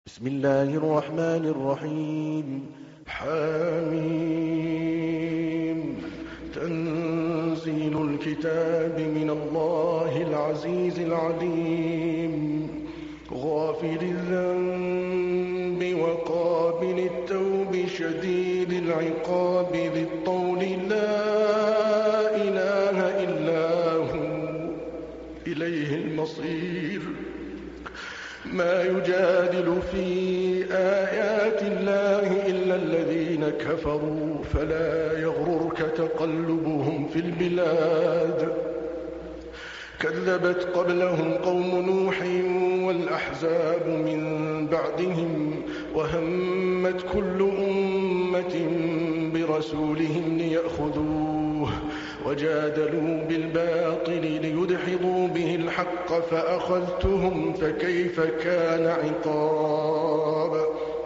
بسم الله الرحمن الرحيم. حميم. تنزيل الكتاب من الله العزيز العليم، غافر الذنب وقابل التوب شديد العقاب ذي الطول لا إله إلا هو إليه المصير. ما يجادل في آيات الله إلا الذين كفروا فلا يغررك تقلبهم في البلاد. كذبت قبلهم قوم نوح والأحزاب من بعدهم، وهمت كل أمة برسولهم ليأخذوه، وجادلوا بالباطل ليدحضوا به الحق فأخذتهم فكيف كان عقاب.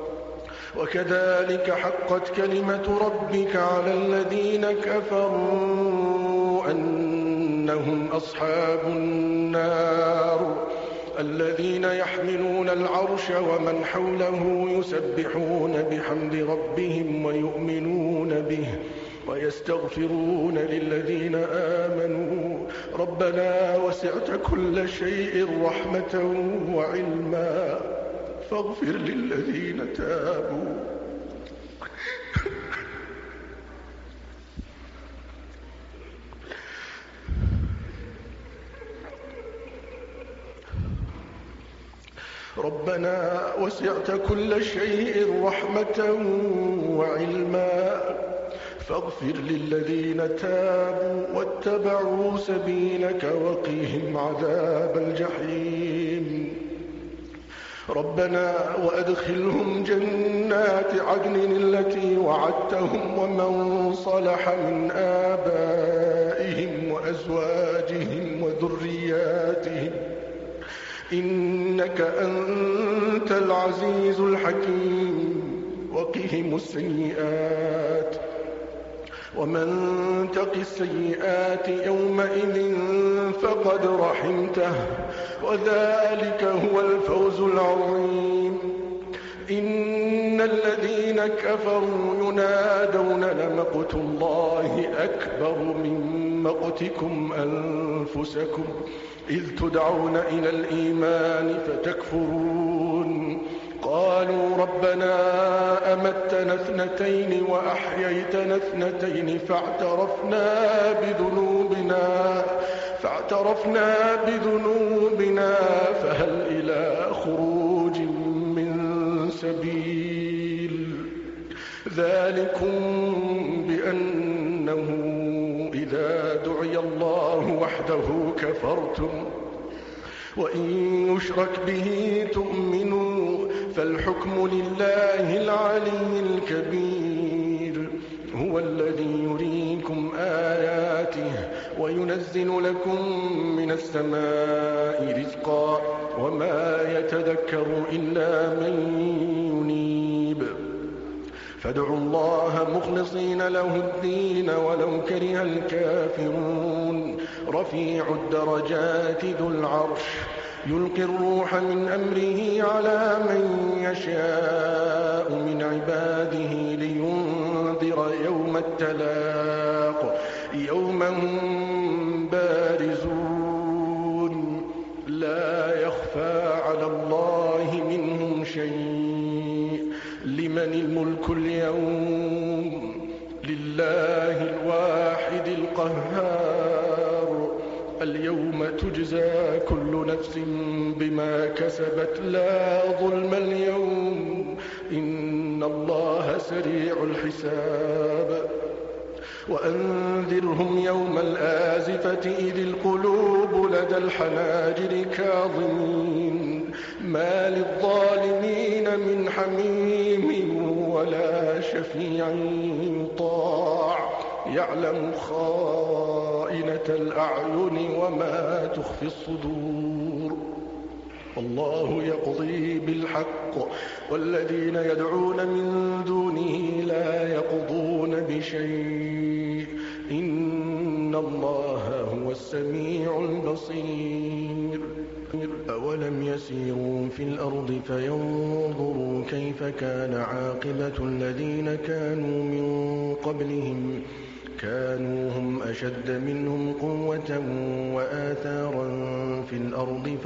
وكذلك حقت كلمة ربك على الذين كفروا أنهم أصحاب النار، الذين يحملون العرش ومن حوله يسبحون بحمد ربهم ويؤمنون به ويستغفرون للذين آمنوا ربنا وسعت كل شيء رحمة وعلما فاغفر للذين تابوا ربنا وسعت كل شيء رحمة وعلما فاغفر للذين تابوا واتبعوا سبيلك وقهم عذاب الجحيم. ربنا وأدخلهم جنات عدن التي وعدتهم ومن صلح من آبائهم وأزواجهم وذرياتهم إنك أنت العزيز الحكيم. وقهم السيئات ومن تق السيئات يومئذ فقد رحمته وذلك هو الفوز العظيم. إن الذين كفروا ينادون لمقت الله أكبر من مقتكم أنفسكم إذ تدعون إلى الإيمان فتكفرون. قالوا ربنا أمتنا اثنتين وأحييتنا اثنتين فاعترفنا بذنوبنا فهل إلى خروج من سبيل. ذلكم بأنه إذا دعي الله وحده كفرتم وإن يشرك به تؤمنوا فالحكم لله العلي الكبير. هو الذي يريكم آياته وينزل لكم من السماء رزقا وما يتذكر إلا من ينيب. فادعوا الله مخلصين له الدين ولو كره الكافرون. رفيع الدرجات ذو العرش يلقي الروح من أمره على من يشاء من عباده لينذر يوم التلاق يوم هم بارزون لا يخفى على الله منهم شيء. لمن الملك اليوم؟ لله الواحد القهار. اليوم تجزى كل نفس بما كسبت لا ظلم اليوم إن الله سريع الحساب. وأنذرهم يوم الآزفة إذ القلوب لدى الحناجر كاظمين ما للظالمين من حميم ولا شفيع يطاع يعلم خائنة الأعين وما تخفي الصدور. والله يقضي بالحق والذين يدعون من دونه لا يقضون بشيء إن الله هو السميع البصير. أولم يسيروا في الأرض فينظروا كيف كان عاقبة الذين كانوا من قبلهم كانوا هم أشد منهم قوة وآثارا في الأرض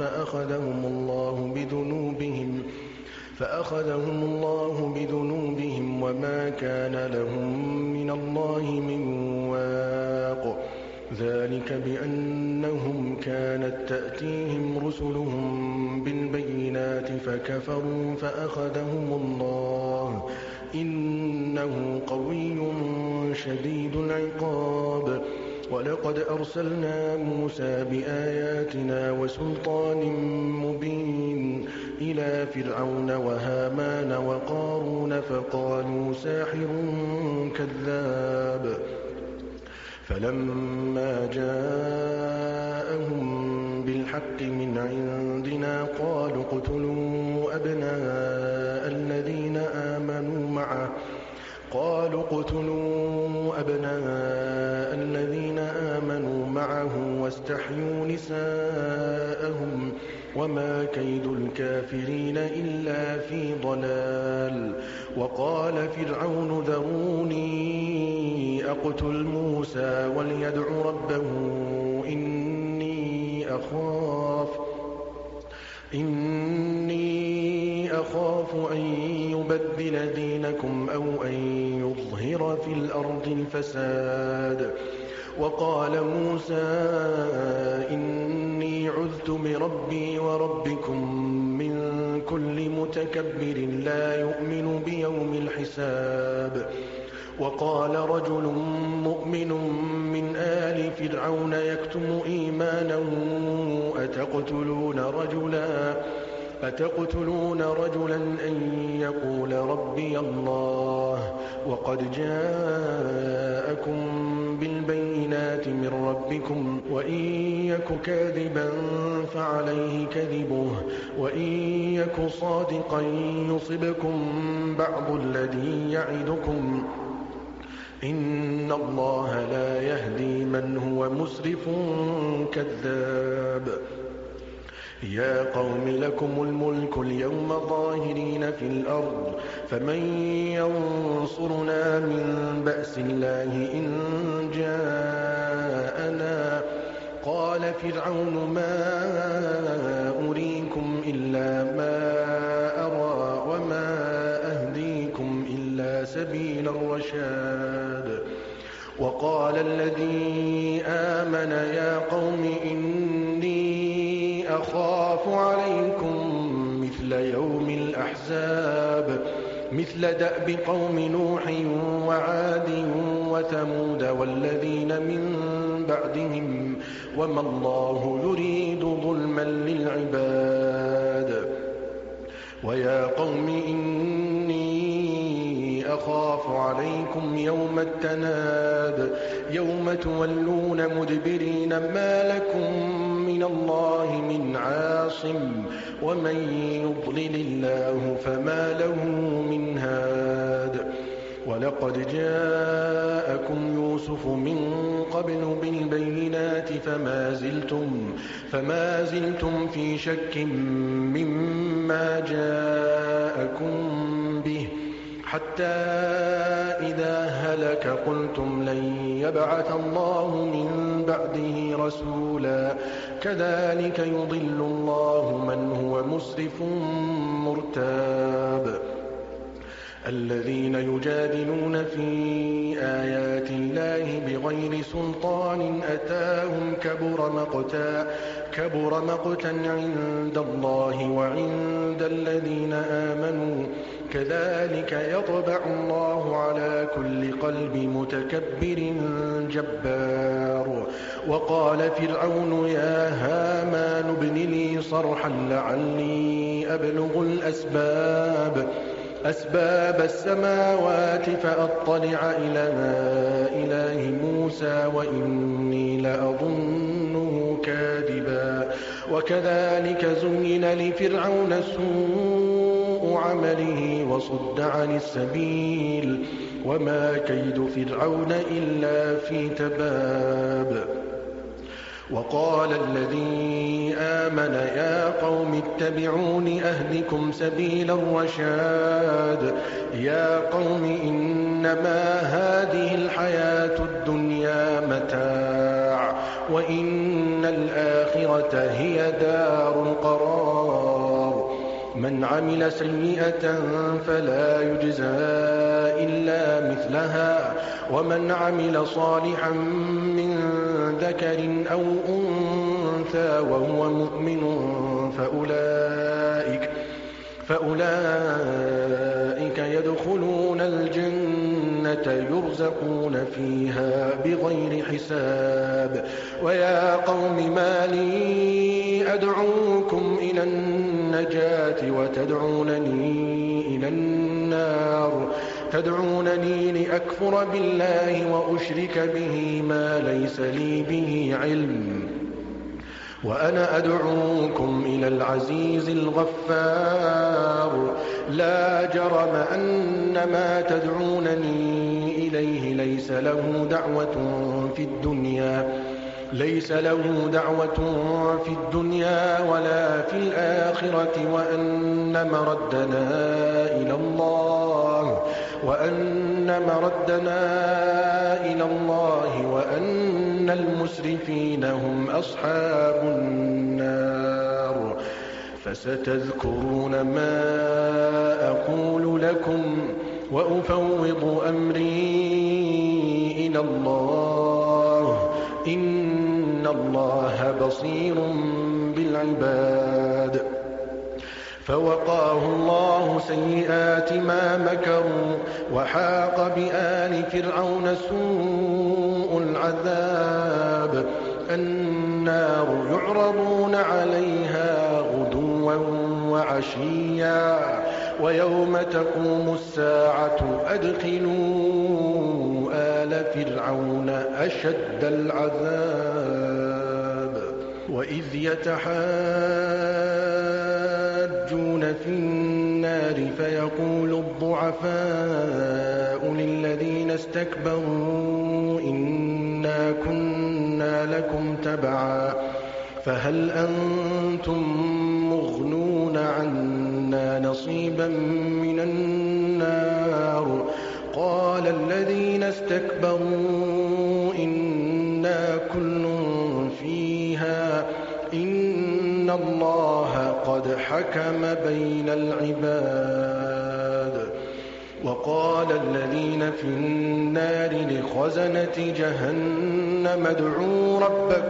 فأخذهم الله بذنوبهم وما كان لهم من الله من واق ذلك بأنهم كانت تأتيهم رسلهم بالبينات فكفروا فأخذهم الله إنه قوي شديد العقاب ولقد أرسلنا موسى بآياتنا وسلطان مبين إلى فرعون وهامان وقارون فقالوا ساحر كذاب فلما جاءهم بالحق من عندنا قالوا اقتلوا أبناء الذين آمنوا معه واستحيوا نساءهم وما كيد الكافرين إلا في ضلال وقال فرعون ذروني أقتل موسى وليدع ربه إني أخاف أن يبدل دينكم أو أن يظهر في الأرض الفساد وقال موسى إني عذت بربي وربكم من كل متكبر لا يؤمن بيوم الحساب وقال رجل مؤمن من آل فرعون يكتم إيمانه أتقتلون رجلا أن يقول ربي الله وقد جاءكم بالبينات من ربكم وإن يك كاذبا فعليه كذبه وإن يك صادقا يصبكم بعض الذي يعدكم إن الله لا يهدي من هو مسرف كذاب يا قوم لكم الملك اليوم ظاهرين في الأرض فمن ينصرنا من بأس الله إن جاءنا قال فرعون ما أريكم إلا ما أرى وما أهديكم إلا سبيل الرشاد وقال الذي آمن يا قوم إني أخاف عليكم مثل يوم الأحزاب مثل دأب قوم نوح وعاد وثمود والذين من بعدهم وما الله يريد ظلما للعباد ويا قوم إني أخاف عليكم يوم التناد يوم تولون مدبرين ما لكم من الله من عاصم ومن يضلل الله فما له من هاد ولقد جاءكم يوسف من قبل بالبينات فما زلتم في شك مما جاءكم به حتى إذا هلك قلتم لن يبعث الله من بعده رسولا كذلك يضل الله من هو مسرف مرتاب الذين يجادلون في آيات الله بغير سلطان أتاهم كبر مقتا عند الله وعند الذين آمنوا كذلك يطبع الله على كل قلب متكبر جبار وقال فرعون يا هامان ابن لي صرحا لعلي أبلغ أسباب السماوات فأطلع إلى إله موسى وإني لأظنه كاذبا وكذلك زين لفرعون سوء عمله وصد عن السبيل وما كيد فرعون إلا في تباب وقال الذي آمن يا قوم اتبعون أهدكم سبيل الرشاد يا قوم إنما هذه الحياة الدنيا متاع وإن الآخرة هي دار القرار من عمل سيئة فلا يجزى إلا مثلها ومن عمل صالحا من ذكر أو أنثى وهو مؤمن فأولئك يدخلون الجنة يرزقون فيها بغير حساب ويا قوم ما لي أدعوكم إلى النجاة وتدعونني إلى النار تدعونني لأكفر بالله وأشرك به ما ليس لي به علم وأنا أدعوكم إلى العزيز الغفار لا جرم أن ما تدعونني إليه ليس له دعوة في الدنيا ولا في الآخرة وأن مردنا إلى الله وأن المسرفين هم أصحاب النار فستذكرون ما أقول لكم وأفوض أمري إلى الله إن الله بصير بالعباد فوقاه الله سيئات ما مكروا وحاق بآل فرعون سوء العذاب النار يعرضون عليها غدوا وعشيا ويوم تقوم الساعة أدخلوا آل فرعون أشد العذاب وإذ يتحاجون في النار فيقول الضعفاء للذين استكبروا إنا كنا لكم تبعا فهل أنتم مغنون عنا نصيبا من النار قال الذين استكبروا إنا كل فيها إن الله قد حكم بين العباد وقال الذين في النار لخزنة جهنم ادعوا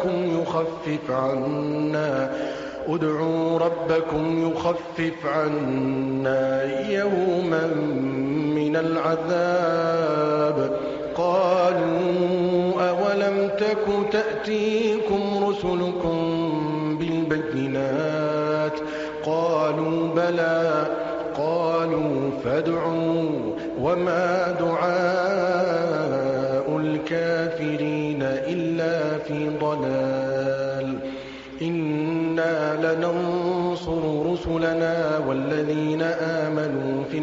ربكم يخفف عنا يوما من العذاب قالوا أولم تك تأتيكم رسلكم بالبينات قالوا بلى قالوا فادعوا وما دعاء الكافرين إلا في ضلال إنا لننصر رسلنا والذين آمنوا في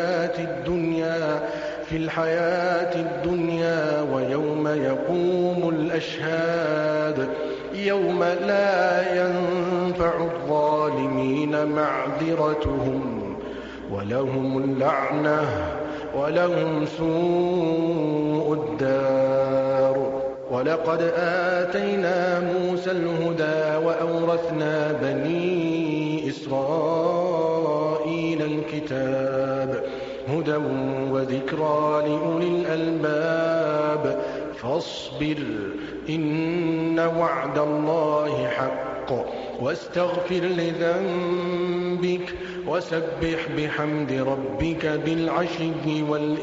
الحياة الدنيا ويوم يقوم الأشهاد يوم لا ينفع الظالمين معذرتهم ولهم اللعنة ولهم سوء الدار ولقد آتينا موسى الهدى وأورثنا بني إسرائيل الكتاب هدى وذكرى لأولي الألباب فاصبر إن وعد الله حق واستغفر لذنبك وسبح بحمد ربك بالعشي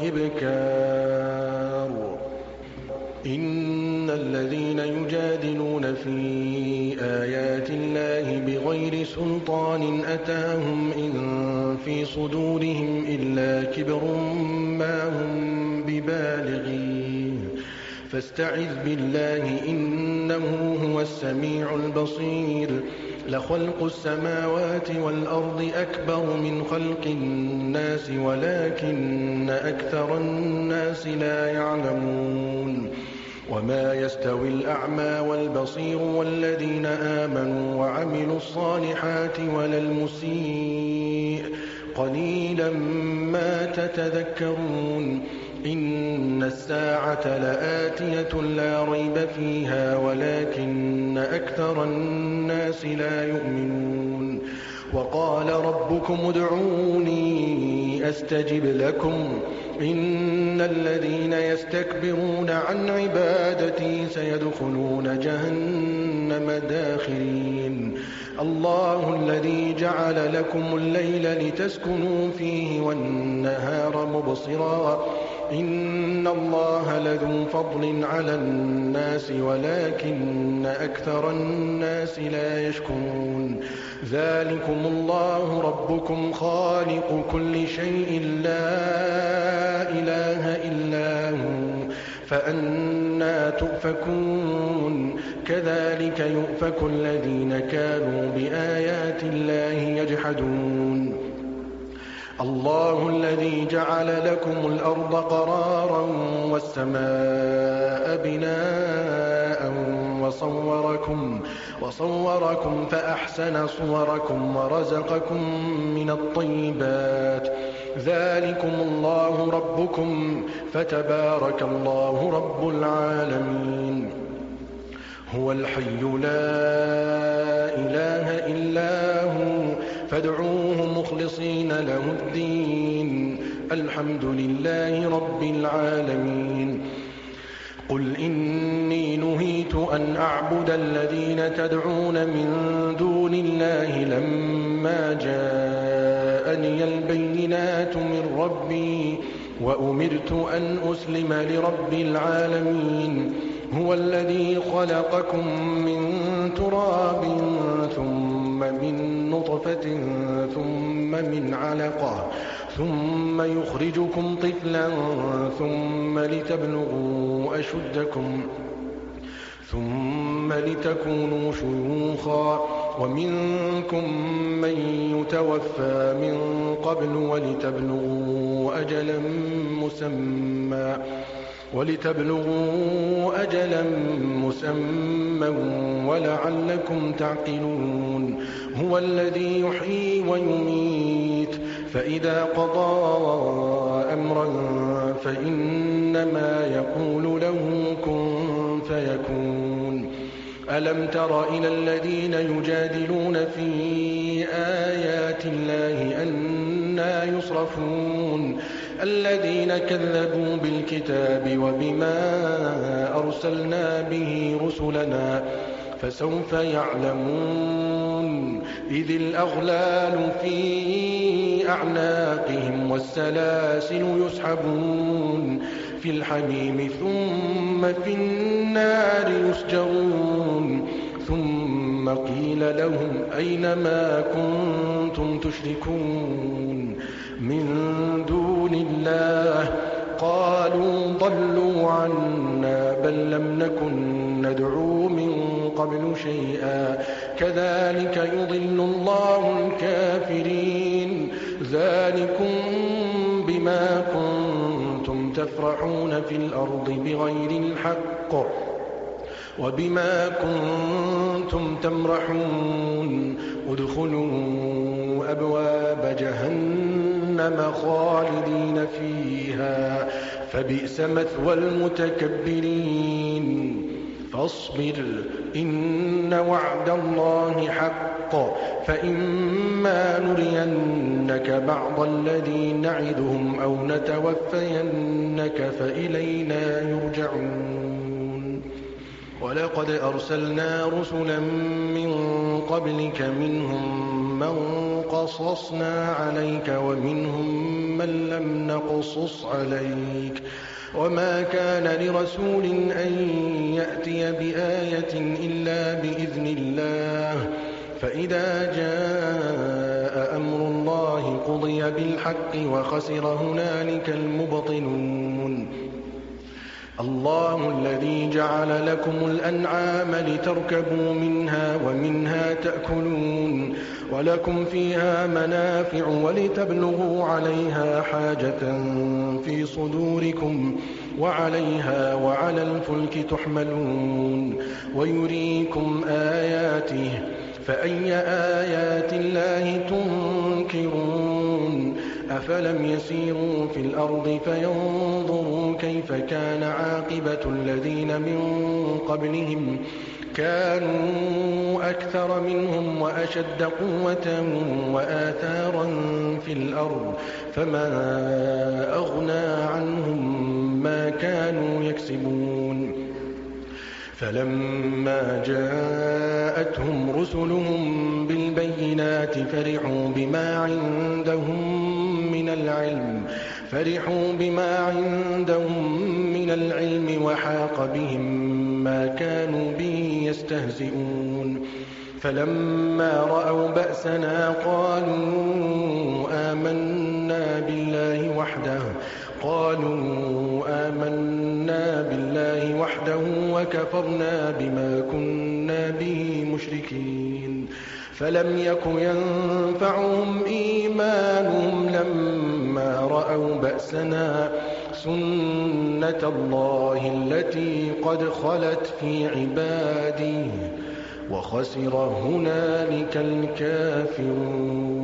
والإبكار إن الذين يجادلون في آيات الله بغير سلطان أتاهم إن في صدورهم إلا كبر ما هم ببالغيه فاستعذ بالله إنه هو السميع البصير لخلق السماوات والأرض أكبر من خلق الناس ولكن أكثر الناس لا يعلمون وما يستوي الأعمى والبصير والذين آمنوا وعملوا الصالحات ولا المسيء قليلا ما تتذكرون إن الساعة لآتية لا ريب فيها ولكن أكثر الناس لا يؤمنون وقال ربكم ادعوني أستجب لكم إن الذين يستكبرون عن عبادتي سيدخلون جهنم داخرين الله الذي جعل لكم الليل لتسكنوا فيه والنهار مبصرا إن الله لذو فضل على الناس ولكن أكثر الناس لا يشكرون ذلكم الله ربكم خالق كل شيء لا إله إلا هو فأنى تؤفكون كذلك يؤفك الذين كانوا بآيات الله يجحدون الله الذي جعل لكم الأرض قرارا والسماء بناء وصوركم فأحسن صوركم ورزقكم من الطيبات ذلكم الله ربكم فتبارك الله رب العالمين هو الحي لا إله إلا هو فادعوه مخلصين له الدين الحمد لله رب العالمين قل إني نهيت أن أعبد الذين تدعون من دون الله لما جاءني البينات من ربي وأمرت أن أسلم لرب العالمين هو الذي خلقكم من تراب ثم من نطفة ثم من علقة ثم يخرجكم طفلا ثم لتبلغوا أشدكم ثم لتكونوا شيوخا ومنكم من يتوفى من قبل ولتبلغوا أجلا مسمى ولعلكم تعقلون هو الذي يحيي ويميت فإذا قضى أمرا فإنما يقول له كن فيكون ألم تر إلى الذين يجادلون في آيات الله أنى يصرفون الذين كذبوا بالكتاب وبما أرسلنا به رسلنا فسوف يعلمون إذ الأغلال في أعناقهم والسلاسل يسحبون في الحميم ثم في النار يسجرون ثم قيل لهم أين ما كنتم تشركون من دون الله قالوا ضلوا عنا بل لم نكن ندعو من قبل شيئا كذلك يضل الله الكافرين ذلكم بما كنتم تفرحون في الأرض بغير الحق وبما كنتم تمرحون ادخلوا أبواب جهنم خالدين فيها فبئس مثوى المتكبرين فاصبر إن وعد الله حق فإما نرينك بعض الذي نعدهم أو نتوفينك فإلينا يرجعون ولقد أرسلنا رسلا من قبلك منهم من قصصنا عليك ومنهم من لم نقصص عليك وما كان لرسول أن يأتي بآية إلا بإذن الله فإذا جاء أمر الله قضي بالحق وخسر هنالك المبطلون الله الذي جعل لكم الأنعام لتركبوا منها ومنها تأكلون ولكم فيها منافع ولتبلغوا عليها حاجة في صدوركم وعليها وعلى الفلك تحملون ويريكم آياته فأي آيات الله تنكرون أفلم يسيروا في الأرض فينظروا كيف كان عاقبة الذين من قبلهم كانوا أكثر منهم وأشد قوة وآثارا في الأرض فما أغنى عنهم ما كانوا يكسبون فلما جاءتهم رسلهم بالبينات فرحوا بما عندهم من العلم وحاق بهم ما كانوا به يستهزئون فلما رأوا بأسنا قالوا آمنا بالله وحده وكفرنا بما كنا به مشركين فلم يك ينفعهم إيمانهم لما رأوا بأسنا سنة الله التي قد خلت في عباده وخسر هنالك الكافرون